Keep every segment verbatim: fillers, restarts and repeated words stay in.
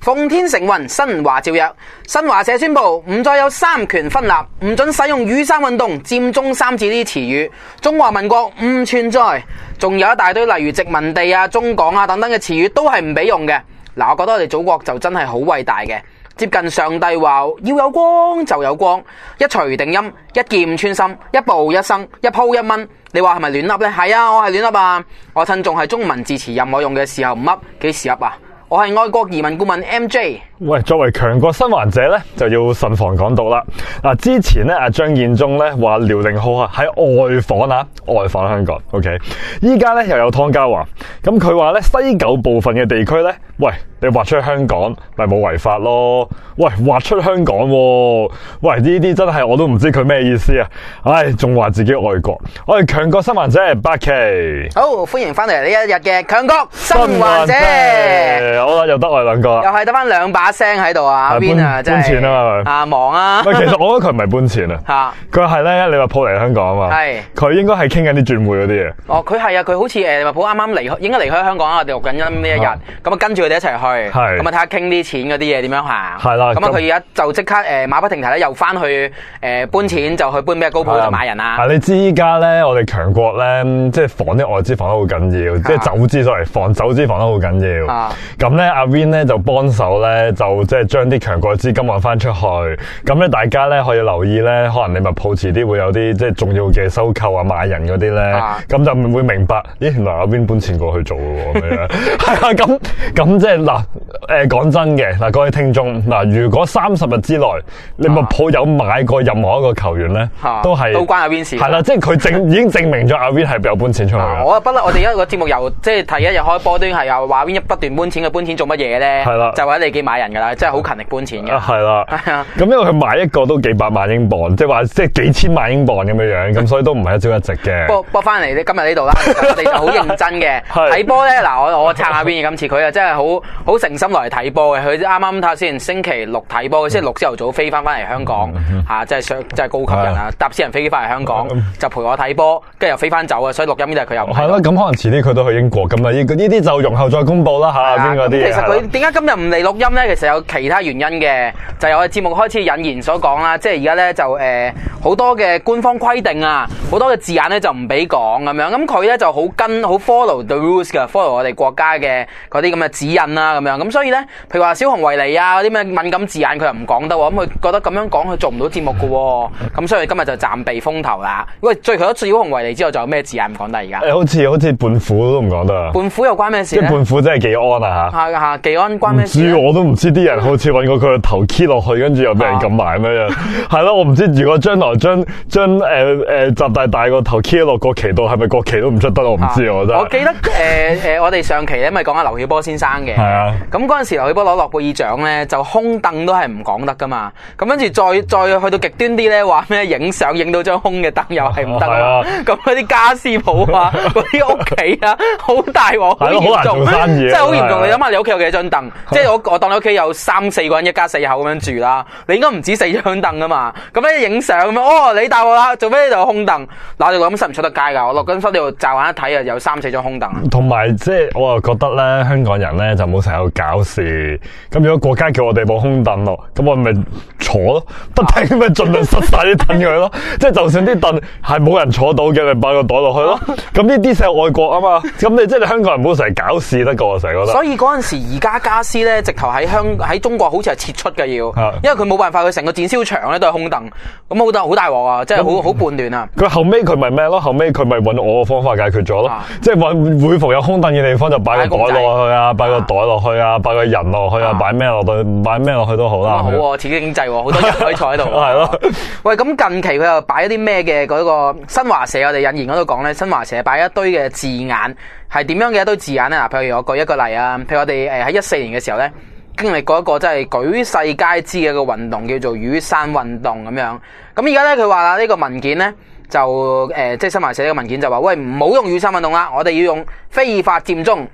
奉天承運，新華照約。新華社宣布唔再有三權分立，唔准使用雨傘運動、佔中三子呢啲詞語，中華民國唔存在。仲有一大堆例如殖民地啊、中港啊等等嘅詞語都係唔俾用嘅。嗱，我覺得我哋祖國就真係好偉大嘅，接近上帝話要有光就有光，一錘定音，一劍穿心，一步一生，一鋪一蚊。你話係咪亂噏呢？係啊，我係亂噏啊！我趁仲係中文字詞任我用嘅時候唔噏，幾時噏啊？我係愛國移民顧問 M J。 喂，作為強國生還者咧，就要慎防港獨啦。嗱，之前咧阿張建宗咧話遼寧號啊喺外訪啊，外訪香港。OK， 依家咧又有湯家驊，咁佢話咧西九部分嘅地區咧，喂，你劃出去香港咪冇違法咯？喂，劃出香港喎，喂呢啲真係我都唔知佢咩意思啊！唉，仲話自己愛國，我係強國生還者八 K。 好，歡迎翻嚟呢一日嘅強國生還者。 好啦，又得我哋兩個， 又係得翻兩把聲喺度啊！邊啊，真係搬錢啊嘛， 啊忙啊！ 喂，其實我覺得佢唔係搬錢啊，佢係咧利物浦嚟香港啊嘛，係佢應該係傾緊啲轉會嗰啲嘢。 哦，佢係啊，佢好似誒利物浦啱啱離開，應該離開香港啊！我哋錄緊音呢一日，咁啊跟住佢哋一齊去，咁啊睇下傾啲錢嗰啲嘢點樣行。係啦，咁啊佢而家就即刻誒馬不停蹄咧，又翻去誒搬錢，就去搬咩高鋪就買人啊！ 啊，你知依家咧，我哋強國咧，即係防啲外資防得好緊要，即係走資所謂防走資防得好緊要。咁咧阿 Win 咧就幫手咧，就即係將啲強國資金揾翻出去。咁咧大家咧可以留意咧，可能利物浦遲啲會有啲即係重要嘅收購啊、買人嗰啲咧，咁就會明白，咦原來阿 Win 搬錢過去做嘅喎咁樣。係啊，咁咁即係嗱誒講真嘅嗱，各位聽眾嗱，如果三十日之內利物浦有買過任何一個球員咧，都係都關阿 Win 事。係啦，即係佢證已經證明咗阿 Win 係有搬錢出去嘅。 我不嬲，我哋一個節目由即係第一日開波都係又話 Win 一不斷搬錢，佢搬錢做乜嘢咧？係啦，就喺利記買人㗎啦，真係好勤力搬錢嘅。係啦，係啊。咁因為佢買一個都幾百萬英鎊，即係話即係幾千萬英鎊咁樣樣，咁所以都唔係一朝一夕嘅。不過不過翻嚟今日呢度啦，我哋就好認真嘅睇波咧。嗱，我我撐下 Win 今次佢啊真係好好誠心落嚟睇波嘅。佢啱啱睇下先，星期六睇波，星期六朝頭早飛翻翻嚟香港嚇，即係上即係高級人啊，搭私人飛機翻嚟香港就陪我睇波，跟住又飛翻走啊，所以錄音呢係佢又係咯。咁可能遲啲佢都去英國咁啊，呢呢啲就容後再公佈啦嚇，邊個啲。 其實佢點解今日唔嚟錄音咧？其實有其他原因嘅，就係我哋節目開始引言所講啦，即係而家咧就誒好多嘅官方規定啊，好多嘅字眼咧就唔俾講咁樣，咁佢咧就好跟好 follow the rules 㗎 follow 我哋國家嘅嗰啲咁嘅指引啦咁樣，咁所以咧，譬如話小熊維尼啊嗰啲咩敏感字眼佢又唔講得喎，咁佢覺得咁樣講佢做唔到節目㗎喎，咁所以今日就暫避風頭啦。喂，最除咗小熊維尼之後，仲有咩字眼唔講得而家？誒， 好似好似胖虎都唔講得。胖虎又關咩事咧？ 即係胖虎真係技安啊嚇！ 係嚇，技安關咩事？ 唔知我都唔知啲人好似揾過佢個頭 key 落去，跟住又俾人撳埋咁樣。係咯，我唔知如果將來將將誒誒習大大個頭 key 落國旗度，係咪國旗都唔出得？我唔知我真係。我記得誒誒，我哋上期咧咪講下劉曉波先生嘅。係啊。咁嗰陣時劉曉波攞諾貝爾獎咧，就空凳都係唔講得噶嘛。咁跟住再再去到極端啲咧，話咩影相影到張空嘅凳又係唔得啊。咁嗰啲家私鋪啊，嗰啲屋企啊，好大鑊，好嚴重，真係好嚴重。你諗下，你屋企有幾張凳？即係我我當你屋企有三四個人，一家四口咁樣住啦，你應該唔止四張凳噶嘛。咁咧影相咁樣，哦，你大鑊啦，做咩呢度空凳？嗱，你諗出唔出得街㗎？我落緊室呢度驟眼一睇啊，有三四張空凳。同埋即係我又覺得咧，香港人咧就冇成日搞事。咁如果國家叫我哋冇空凳咯，咁我咪坐咯，不停咁咪盡量塞晒啲凳佢咯。即係就算啲凳係冇人坐到嘅，咪擺個袋落去咯。咁呢啲就係愛國啊嘛。咁你即係你香港人唔好成日搞事得過，成日覺得。所以嗰陣時而家家私咧，直頭喺香喺中國好似係撤出嘅要，因為佢冇辦法，佢成個展銷場咧都係空凳，咁好大好大鑊啊！即係好好叛亂啊！佢後尾佢咪咩咯？後尾佢咪揾我嘅方法解決咗咯，啊、即係揾每逢有空凳嘅地方就擺個袋落去啊，擺個袋落去啊，擺個人落去啊，擺咩落去，擺咩落去都好啦。好喎、啊，刺激經濟喎，好多人可以坐喺度。係咯。喂，咁近期佢又擺一啲咩嘅嗰個新華社我哋引言嗰度講咧，新華社擺一堆嘅字眼係點樣嘅一堆字眼咧？嗱，譬如我舉一個例啊，譬如我哋誒喺一四年嘅時候咧，經歷過一個真係舉世皆知嘅一個運動，叫做雨傘運動咁樣。咁而家咧佢話啦，呢個文件咧就誒、呃，即係新華社呢個文件就話，喂，唔好用雨傘運動啦，我哋要用非法佔中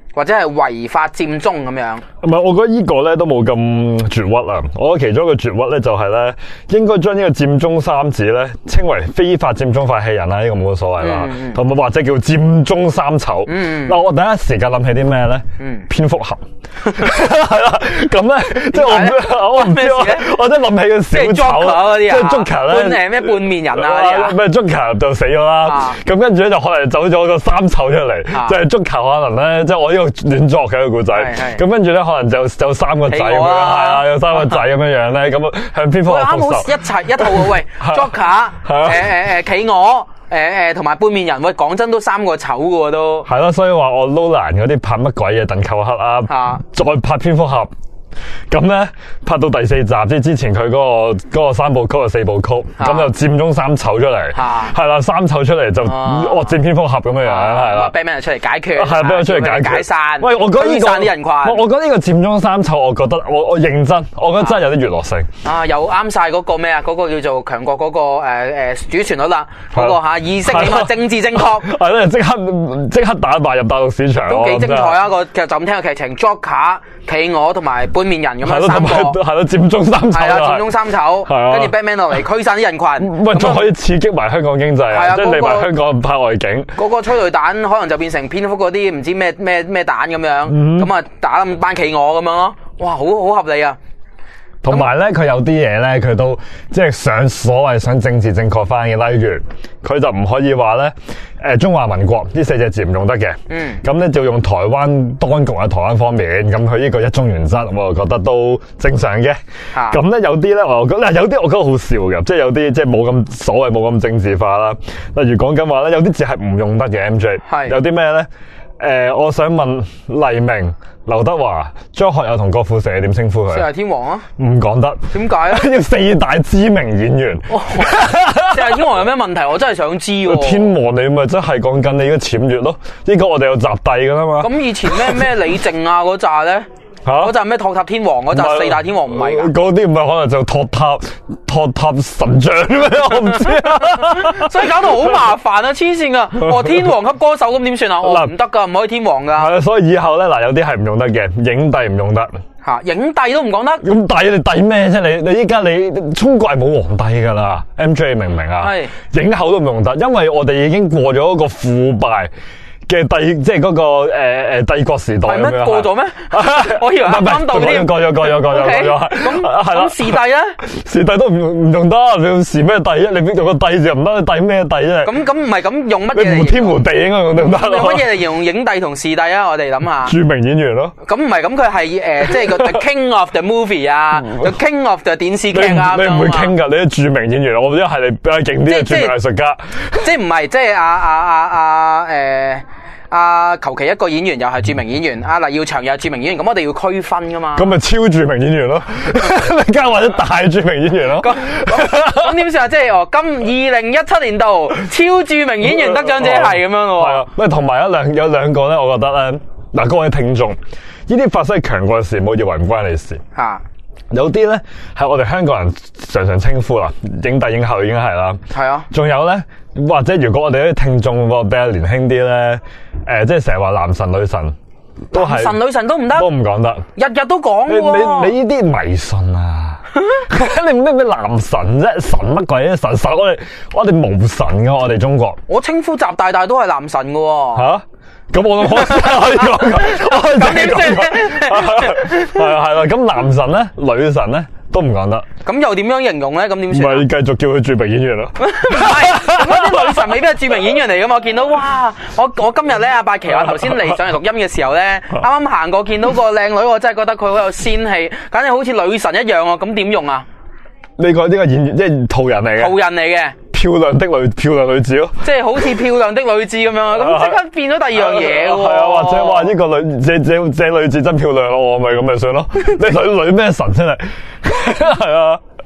或者係違法佔中咁樣。 唔係，我覺得呢個咧都冇咁絕屈啊！我覺得其中一個絕屈咧就係咧，應該將呢個佔中三子咧稱為非法佔中發起人啦，呢、這個冇乜所謂啦。同、嗯、埋或者叫佔中三醜。嗱、嗯，我第一時間諗起啲咩咧？蝙蝠俠係啦，咁咧即係我我唔知我我真係諗起個小丑嗰啲啊，即係 Joker 咧， 誒咩半面人啊嗰啲啊， 咩 Joker 就死咗啦。咁跟住咧就可能走咗個三醜出嚟，即係 Joker 可能咧即係我呢個亂作嘅一個故仔。咁跟住咧可能就有三個仔咁樣，係啊，有三個仔咁樣樣咧，咁向蝙蝠俠復仇。一齊一套喎，喂 ，Joker， 誒誒誒，企鵝。誒誒，同埋半面人，喂，講真都三個醜嘅喎都。係咯，所以話我撈蘭嗰啲拍乜鬼嘢鄧寇克啊，啊再拍蝙蝠俠。咁咧拍到第四集，即係之前佢嗰、嗰個、嗰個三部曲啊四部曲，咁就佔中三醜出嚟，係啦、啊、三醜出嚟就惡佔蝙蝠俠咁樣樣，係啦 Batman 出嚟解決， 係 Batman 出嚟解決， 解散。 喂，我覺得呢、呢個散啲人群， 我我覺得呢個佔中三醜，我覺得我我認真，我覺得真係有啲娛樂性。啊， 又啱晒嗰個咩啊？嗰、嗰個叫做強國嗰、嗰個誒誒、呃、主旋律啦，嗰、嗰個吓意識起碼政治正確， 係咧即刻即刻打敗入大陸市場， 都幾精彩啊！個其實就咁聽個劇情 ，Joker、企鵝同埋半面人咁樣三個。 係咯，佔中三醜係啊，佔中三醜，跟住 Batman 落嚟驅散啲人群， 喂，仲可以刺激埋香港經濟啊！即係嚟埋香港拍外景， 嗰個催淚彈可能就變成蝙蝠嗰啲唔知咩咩咩彈咁樣，咁啊打冧班企鵝咁樣咯，哇，好好合理啊！ 同埋咧，佢有啲嘢咧，佢都即係想所謂想政治正確翻嘅，例如佢就唔可以話咧，誒中華民國呢四隻字唔用得嘅。嗯。咁咧就用台灣當局喺台灣方面，咁佢呢個一中原則，我就覺得都正常嘅。嚇。咁咧有啲咧，我覺得有啲我覺得好笑嘅，即係有啲即係冇咁所謂冇咁政治化啦。例如講緊話咧，有啲字係唔用得嘅 M J。係。有啲咩咧？誒、呃，我想問黎明、劉德華、張學友同郭富城點稱呼佢？四大天王啊？ 唔講得。點解啊？要四大知名演員。哦、 四大天王有咩問題？我真係想知喎、啊。 天王你咪真係講緊你嘅僭越咯？呢、這個我哋有集帝噶啦嘛。咁以前咩咩李靖啊嗰扎咧？吓，嗰陣咩托塔天王嗰陣四大天王唔係噶， 嗰啲唔係可能就托塔托塔神像咩？我唔知啊， 所以搞到好麻煩啊，黐線噶！哦，天王級歌手咁點算啊？哦，唔得噶，唔可以天王噶。 係啊，所以以後咧嗱，有啲係唔用得嘅，影帝唔用得。 吓，影帝都唔講得。 咁帝你帝咩啫？你你依家你中國係冇皇帝噶啦 ，M J 明唔明啊？係影后都唔用得，因為我哋已經過咗一個腐敗嘅帝，即係嗰個誒誒帝國時代咁樣。係咩過咗咩？我以為啱啱到添。過咗過咗過咗過咗。咁係啦。咁時帝咧？時帝都唔唔用得，你用時咩帝啊？你用個帝字又唔得，你帝咩帝啫？咁咁唔係咁用乜嘢？你胡天胡地應該用得唔得？用乜嘢嚟形容影帝同視帝啊？我哋諗下。著名演員咯。咁唔係咁，佢係誒即係個 The King of the Movie 啊 ，The King of the 電視劇啊。你唔會傾㗎，你啲著名演員，我覺得係你比較勁啲嘅著名藝術家。即係唔係即係阿阿阿阿誒？啊，求其一個演員又係著名演員，阿黎耀祥又係著名演員，咁我哋要區分噶嘛？咁咪超著名演員咯，你加或者大著名演員咯？咁咁點算啊？即係哦，今二零一七年度超著名演員得獎者係咁樣咯。係啊，喂，同埋一兩有兩個咧，我覺得咧，嗱，各位聽眾，呢啲發生喺強國嘅事，唔好以為唔關你事。吓。有啲咧係我哋香港人常常稱呼啦，影帝影后已經係啦。係啊。仲有咧，或者如果我哋啲聽眾比較年輕啲咧，誒、呃，即係成日話男神女神，都係男神女神都唔得，都唔講得，日日都講喎。你你呢啲迷信啊？你咩咩男神啫？神乜鬼啊？神神我哋我哋無神噶，我哋中國。我稱呼習大大都係男神噶。吓、啊？咁我都可以講，咁點算？係啊係啦，咁男神咧、女神咧都唔講得。咁又點樣形容咧？咁點算？咪繼續叫佢著名演員咯。唔係，咁啲女神未必係著名演員嚟噶嘛？我見到哇，我我今日咧阿八奇話頭先嚟上嚟錄音嘅時候咧，啱啱行過見到個靚女，我真係覺得佢好有仙氣，簡直好似女神一樣啊！咁點用啊？呢個呢個演員即係途人嚟嘅。途人嚟嘅。漂亮的女漂亮女子咯，即係好似漂亮的女子咁樣，咁即刻變咗第二樣嘢喎。係啊，或者話呢個女這這這女子真漂亮咯，我咪咁咪算咯。你女女咩神真係係啊？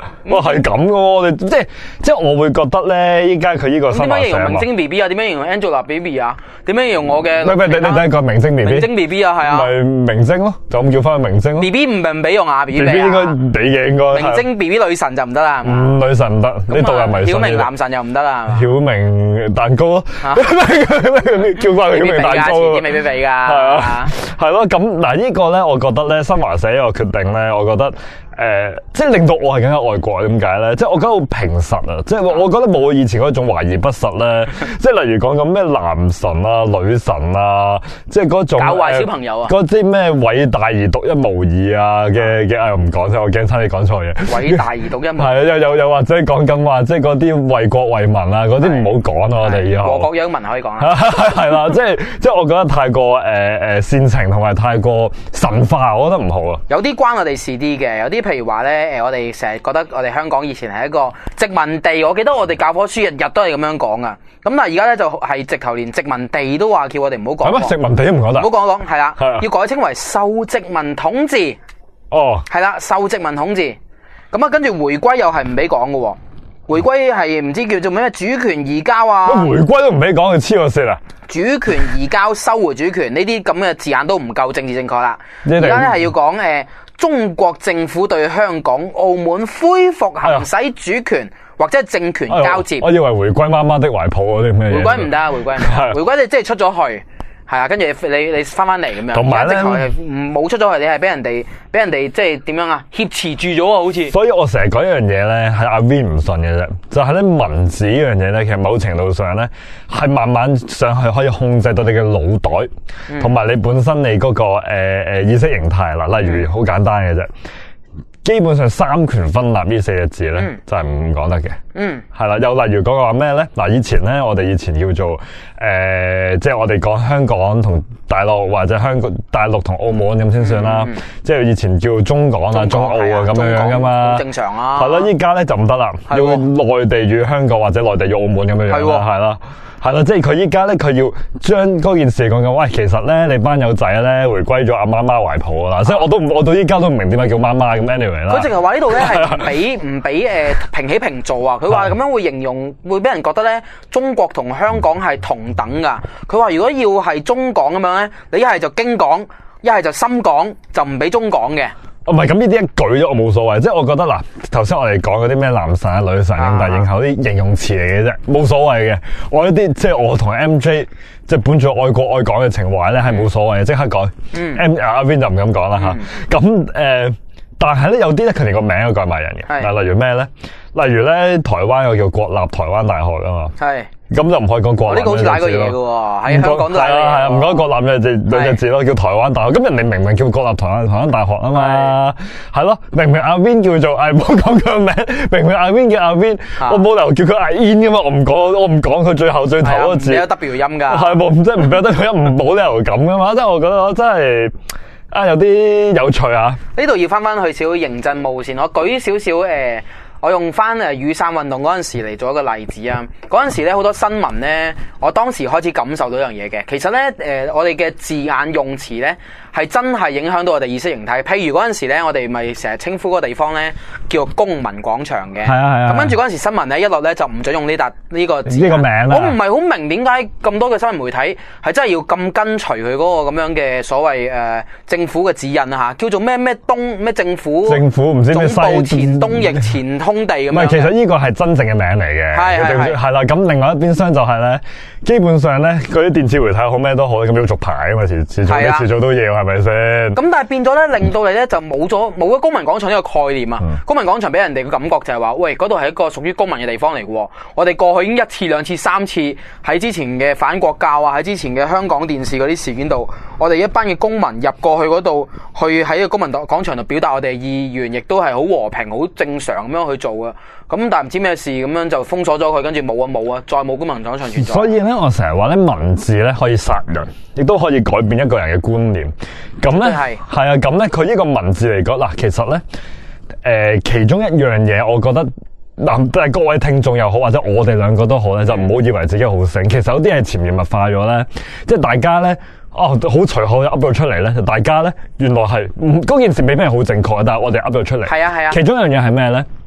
哇，係咁嘅喎，即係即係我會覺得咧，依家佢呢個新華社點樣形容明星 B B 啊？點樣形容 Angelababy 啊？點樣形容我嘅？ 喂喂，你你第一個明星 B B， 明星 B B 啊，係啊， 咪明星咯，就咁叫翻明星咯。 B B 唔唔俾用啊 ，B B 應該俾嘅應該。 明星 B B 女神就唔得啦， 嗯，女神唔得，呢度又迷信。 曉明男神又唔得啦。 曉明蛋糕咯，叫翻佢曉明蛋糕咯， 未必俾㗎。 係啊，係咯，咁嗱呢個咧，我覺得咧，新華社呢個決定咧，我覺得。誒、呃，即係令到我係更加愛國，點解咧？即係我覺得好平實啊！即係我覺得冇以前嗰種華而不實咧。即係例如講緊咩男神啊、女神啊，即係嗰種教壞小朋友啊， 嗰啲咩偉大而獨一無二啊嘅嘅，我唔講啫，我驚差你講錯嘢。偉大而獨一無二係啊，又又又或者講緊話，即係嗰啲為國為民啊，嗰啲唔好講啊，我哋以後。國國殃民可以講啊。係啦，即係即係我覺得太過誒誒、呃、煽情同埋太過神化，我覺得唔好啊。 有啲關我哋事啲嘅，有啲。譬如話咧，誒，我哋成日覺得我哋香港以前係一個殖民地，我記得我哋教科書日日都係咁樣講噶。咁但係而家咧就係直頭連殖民地都話叫我哋唔好講。 係咩？殖民地都唔講得？ 唔好講講，係啦，要改稱為受殖民統治。 哦， 係啦，受殖民統治。咁啊，跟住回歸又係唔俾講噶。回歸係唔知叫做咩主權移交啊？ 回歸都唔俾講，佢黐我線啊！ 主權移交、收回主權呢啲咁嘅字眼都唔夠政治正確啦。而家咧係要講誒。中國政府對香港、澳門恢復行使主權、哎、或者政權交接。 哎、我以為回歸媽媽的懷抱嗰啲咩嘢？ 回歸唔得，回歸唔得。回歸你即係出咗去，係啊，跟住你你翻翻嚟咁樣。同埋咧，冇出咗去，你係俾人哋俾人哋即係點樣啊？挾持住咗啊，好似。所以我成日講一樣嘢咧，係阿 Vin 唔信嘅啫，就係、是、咧文字呢樣嘢咧，其實某程度上咧係慢慢上去可以控制到你嘅腦袋，同、嗯、埋你本身你嗰、那個誒誒、呃、意識形態啦。例如好簡單嘅啫。基本上三權分立呢四個字咧、嗯，就係唔講得嘅。嗯，係啦。又例如講個話咩咧？嗱，以前咧，我哋以前叫做誒、呃，即係我哋講香港同大陸或者香港大陸同澳門咁先算啦、嗯。即係以前叫中港啊、中澳啊咁樣樣噶嘛。好正常啊。係啦，依家咧就唔得啦，要內地與香港或者內地與澳門咁樣樣啦，係啦。係啦，即係佢依家咧，佢要將嗰件事講緊。喂，其實咧，你班友仔咧回歸咗阿媽媽懷抱啦，所以我都我到依家都唔明點解叫媽媽咁 anyway 啦。佢淨係話呢度咧係唔俾唔俾誒平起平坐啊！佢話咁樣會形容會俾人覺得咧中國同香港係同等噶。佢話如果要係中港咁樣咧，你一係就京港，一係就深港，就唔俾中港嘅。 唔係咁呢啲一舉咗我冇所謂，即係我覺得嗱，頭先我哋講嗰啲咩男神啊、女神、影帝、影后啲形容詞嚟嘅啫，冇所謂嘅。我呢啲即係我同 M J 即係本住愛國愛港嘅情懷咧，係冇所謂嘅，即刻改。嗯 M 阿 Vin 就唔敢講啦吓。咁、嗯、誒、呃，但係咧有啲咧佢連個名都改埋人嘅。嗱，例如咩咧？例如咧，台灣有叫國立台灣大學啊嘛。係。咁就唔可以講國立呢個好似大個嘢嘅喎，喺香港都係。係啊係啊，唔講國立嘅字兩隻字咯，叫台灣大學。咁人哋明明叫國立台灣台灣大學啊嘛，係咯，明明阿 Vin 叫做，誒唔好講佢名，明明阿 Vin 叫阿 Vin，我冇理由叫佢阿 In 噶嘛，我唔講，我唔講佢最後最頭嗰個字。你有 W 音㗎？係冇，即係唔俾得佢音，冇理由咁噶嘛。即係我覺得我真係啊有啲有趣啊！呢度要翻翻去少少認真無線，我舉少少誒。我用翻誒雨傘運動嗰陣時嚟做一個例子啊！嗰陣時咧好多新聞咧，我當時開始感受到一樣嘢嘅。其實咧誒，我哋嘅字眼用詞咧係真係影響到我哋意識形態。譬如嗰陣時咧，我哋咪成日稱呼嗰個地方咧叫公民廣場嘅。係啊係啊。咁跟住嗰陣時新聞咧一落咧就唔準用呢笪呢個字。呢個名啊！我唔係好明點解咁多嘅新聞媒體係真係要咁跟隨佢嗰個咁樣嘅所謂誒政府嘅指引啊嚇，叫做咩咩東咩政府政府唔知咩西總部前東翼前通。地咁樣，唔係，其實呢個係真正嘅名嚟嘅，係係係啦。咁另外一邊廂就係咧，基本上咧，嗰啲電子媒體好咩都好，咁要續牌啊嘛，遲遲早啲遲早都要，係咪先？咁但係變咗咧，令到你咧就冇咗冇咗公民廣場呢個概念啊！嗯、公民廣場俾人哋嘅感覺就係話，喂，嗰度係一個屬於公民嘅地方嚟嘅。我哋過去已經一次、兩次、三次喺之前嘅反國教啊，喺之前嘅香港電視嗰啲事件度，我哋一班嘅公民入過去嗰度，去喺個公民廣場度表達我哋嘅意願，亦都係好和平、好正常咁樣去做嘅。咁但係唔知咩事咁樣就封鎖咗佢，跟住冇啊冇啊，再冇公民廣場存在。所以咧，我成日話咧，文字咧可以殺人，亦都可以改變一個人嘅觀念。咁咧係係啊，咁咧佢呢個文字嚟講嗱，其實咧誒、呃，其中一樣嘢，我覺得嗱，但係各位聽眾又好，或者我哋兩個都好咧，就唔好以為自己好醒。其實有啲係潛移默化咗咧，即係大家咧。哦，好隨口噏到出嚟咧，就大家咧原來係嗰件事未必係好正確，但係我哋噏到出嚟。係啊係啊。其中一樣嘢係咩咧？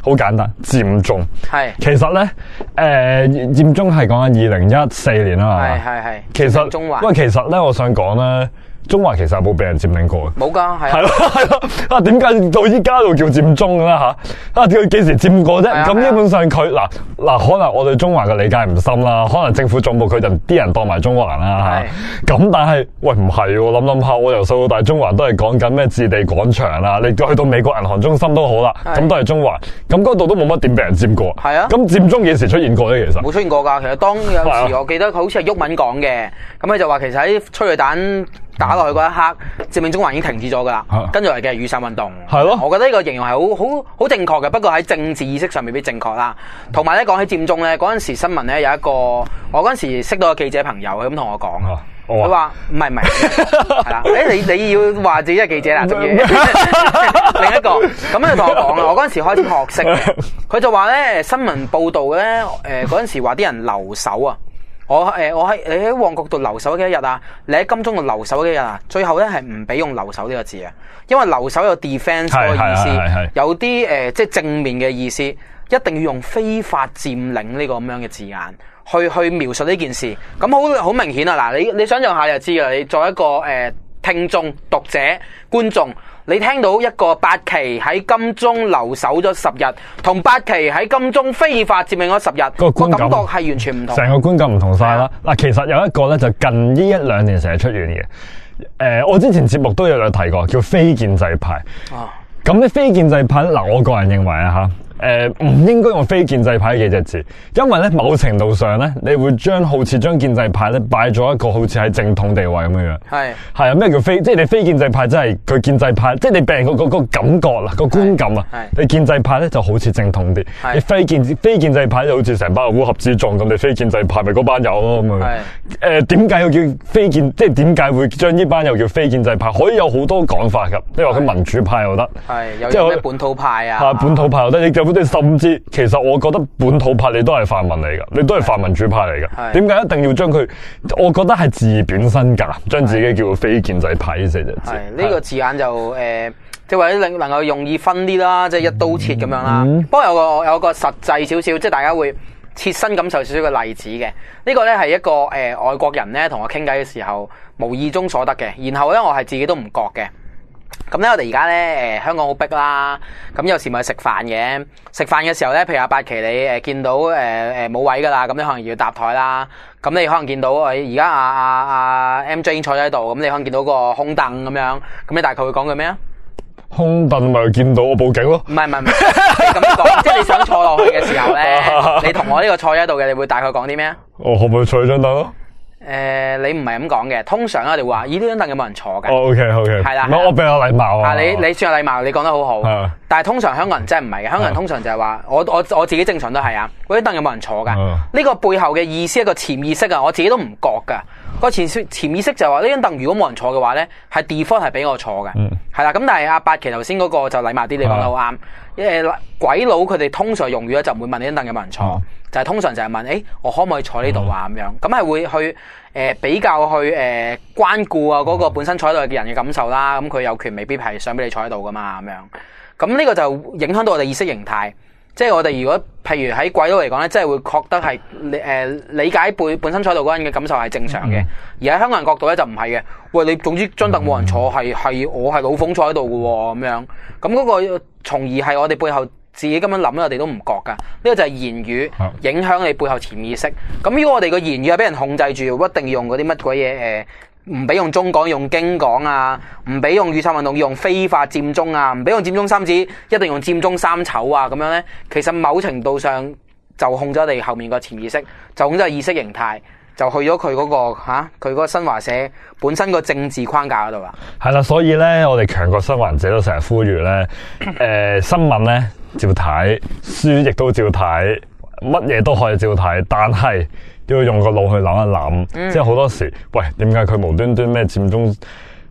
好簡單，佔中。 係其實咧，誒、呃、佔中係講緊二零一四年啊嘛。 係係係。 其實中環。 喂，其實咧，我想講咧。中環其實冇俾人佔領過嘅， 冇㗎，係係咯係咯啊！點解到依家度叫佔中嘅咧嚇？啊，佢幾時佔過啫？咁基本上佢嗱嗱，可能我對中環嘅理解唔深啦，可能政府總部佢就啲人當埋中環啦嚇。咁但係喂唔係喎，諗諗下，我由細到大中環都係講緊咩置地廣場啦，你去到美國銀行中心都好啦，咁都係中環，咁嗰度都冇乜點俾人佔過。係啊，咁佔中幾時出現過咧？其實冇出現過㗎。其實當有時我記得好似係毓民講嘅，咁佢就話其實喺催淚彈打落去嗰一刻，佔領中環已經停止咗噶啦，跟住嚟嘅雨傘運動。係咯，我覺得呢個形容係好好好正確嘅，不過喺政治意識上未必正確啦。同埋咧講起佔中咧，嗰陣時新聞咧有一個，我嗰陣時識到個記者朋友，佢咁同我講，佢話唔係唔係，係啦，誒你你要話自己係記者啦，終於另一個咁樣同我講啦，我嗰陣時開始學識嘅，佢就話咧新聞報導咧，誒嗰陣時話啲人留守啊。我誒、呃、我喺你喺旺角度留守幾多日啊？你喺金鐘度留守幾多日啊？最後咧係唔俾用留守呢個字啊，因為留守有 defence 嗰個意思，有啲誒、呃、即係正面嘅意思，一定要用非法佔領呢個咁樣嘅字眼去去描述呢件事。咁好好明顯啊！嗱，你你想象下就知啦。你作為一個誒、呃、聽眾、讀者、觀眾。你聽到一個八旗喺金鐘留守咗十日，同八旗喺金鐘非法佔領咗十日，個感覺係完全唔同，成個觀感唔同晒啦。嗱，其實有一個咧就近呢一兩年成日出現嘅，誒、呃，我之前節目都有有提過，叫非建制派。啊，咁咧非建制派嗱，我個人認為啊吓。誒、呃，唔應該用非建制派幾隻字，因為咧某程度上咧，你會將好似將建制派咧擺咗一個好似喺正統地位咁樣樣。係係啊，咩叫非？即係你非建制派，即係佢建制派，即係你俾人個個個感覺啦，個觀感啊。你建制派咧就好似正統啲，你非建非建制派就好似成班烏合之眾咁，你非建制派咪嗰班友咯咁樣。誒，點解要叫非建？即係點解會將呢班又叫非建制派？可以有好多講法噶，你話佢民主派又得，係有咩本土派啊？係本土派又得，你甚至其實我覺得本土派你都係泛民嚟噶，你都係泛民主派嚟噶。點解一定要將佢？我覺得係自貶身價，將自己叫做非建制派呢四隻字。係呢、這個字眼就誒、呃，即係或者能能夠容易分啲啦，即係一刀切咁樣啦。嗯、不過有個有個實際少少，即係大家會切身感受少少嘅例子嘅。呢、這個咧係一個誒、呃、外國人咧同我傾偈嘅時候無意中所得嘅，然後咧我係自己都唔覺嘅。咁咧，我哋而家咧，誒，香港好逼啦。咁有時咪去食飯嘅，食飯嘅時候咧，譬如阿八旗你誒見到誒誒冇位噶啦，咁你可能要搭台啦。咁你可能見到誒而家阿阿阿 M J 已經坐咗喺度，咁你可能見到個空凳咁樣，咁你大概會講句咩啊？空凳咪見到我報警咯？唔係唔係唔係，你咁樣講，即係你想坐落去嘅時候咧，你同我呢個坐喺度嘅，你會大概講啲咩啊？我可唔可以坐喺張凳咯？誒、呃，你唔係咁講嘅，通常我哋會話，咦呢張凳有冇人坐嘅？哦 ，OK，OK，係啦，我比較禮貌啊。你你算有禮貌，你講得好好。係，但係通常香港人真係唔係嘅，香港人通常就係話，我我我自己正常都係啊，嗰啲凳有冇人坐噶？呢個背後嘅意思，一個潛意識啊，我自己都唔覺噶。個潛潛意識就係話，呢張凳如果冇人坐嘅話咧，係 default 係俾我坐嘅。嗯，係啦，咁但係阿八旗頭先嗰個就禮貌啲，你講得好啱。誒，鬼佬佢哋通常用語咧就唔會問呢張凳有冇人坐。嗯，就係通常就係問，誒、欸，我可唔可以坐呢度啊？咁樣，咁係會去誒、呃、比較去誒、呃、關顧啊嗰個本身坐喺度嘅人嘅感受啦。咁佢有權未必係想俾你坐喺度噶嘛，咁樣。咁呢個就影響到我哋意識形態。即係我哋如果譬如喺鬼佬嚟講咧，即係會覺得係誒、呃、理解本本身坐喺度嗰人嘅感受係正常嘅。而喺香港人角度咧就唔係嘅。喂，你總之張凳冇人坐，係係我係老馮坐喺度嘅喎，咁樣。咁嗰個從而係我哋背後自己咁樣諗，我哋都唔覺噶。呢個就係言語影響你背後潛意識。咁如果我哋個言語係俾人控制住，一定要用嗰啲乜鬼嘢誒，唔俾用中港，用京港啊，唔俾用雨傘運動，要用非法佔中啊，唔俾用佔中三子，一定用佔中三醜啊，咁樣咧，其實某程度上就控咗我哋後面個潛意識，就控咗意識形態，就去咗佢嗰個吓，佢嗰個新華社本身個政治框架嗰度啦。係啦，所以咧，我哋強國新華社都成日呼籲咧，誒、呃，新聞咧照睇，書亦都照睇，乜嘢都可以照睇，但係要用個腦去諗一諗，嗯、即係好多時，喂，點解佢無端端咩佔中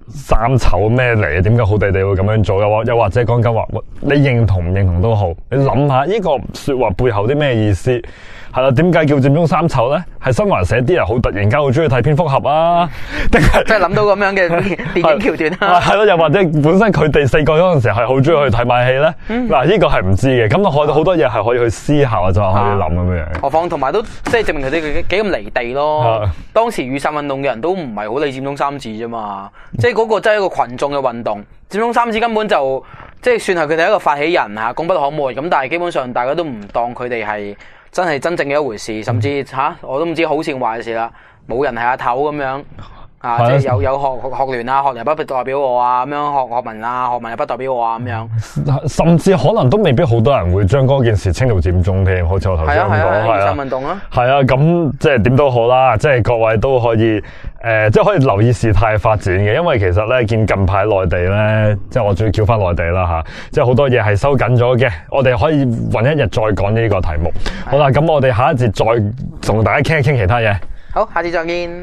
三醜咩嚟？點解好地地會咁樣做？又或又或者講緊話，你認同唔認同都好，你諗下呢個說話背後啲咩意思？係啦，點解叫佔中三醜咧？係新華社啲人好突然間好中意睇蝙蝠俠啊？定係即係諗到咁樣嘅電影橋段啊？ 係咯，又或者本身佢哋四個嗰陣時係好中意去睇買戲咧？嗱、嗯，呢個係唔知嘅。咁我好多嘢係可以去思考，就可以諗咁樣。 何況同埋都即係證明佢哋幾咁離地咯。當時雨傘運動嘅人都唔係好理佔中三子啫嘛，即係嗰個真係一個群眾嘅運動。佔中三子根本就即係算係佢哋一個發起人嚇，功不可沒。咁但係基本上大家都唔當佢哋係真係真正嘅一回事，甚至吓、啊、我都唔知好事定壞事啦。冇人係阿頭咁樣啊，即係有有學學聯啊，學聯不代表我啊，咁樣學學民啊，學民又不代表我啊，咁樣。 甚至可能都未必好多人會將嗰件事稱到佔中添，好似我頭先咁講。係啊， 雨傘運動啊。 係啊，咁即係點都好啦，即係各位都可以誒、呃，即係可以留意事態發展嘅，因為其實咧見近排內地咧，即係我仲要叫翻內地啦吓，即係好多嘢係收緊咗嘅，我哋可以搵一日再講呢個題目。好啦，咁我哋下一節再同大家傾一傾其他嘢。 好，下次再見。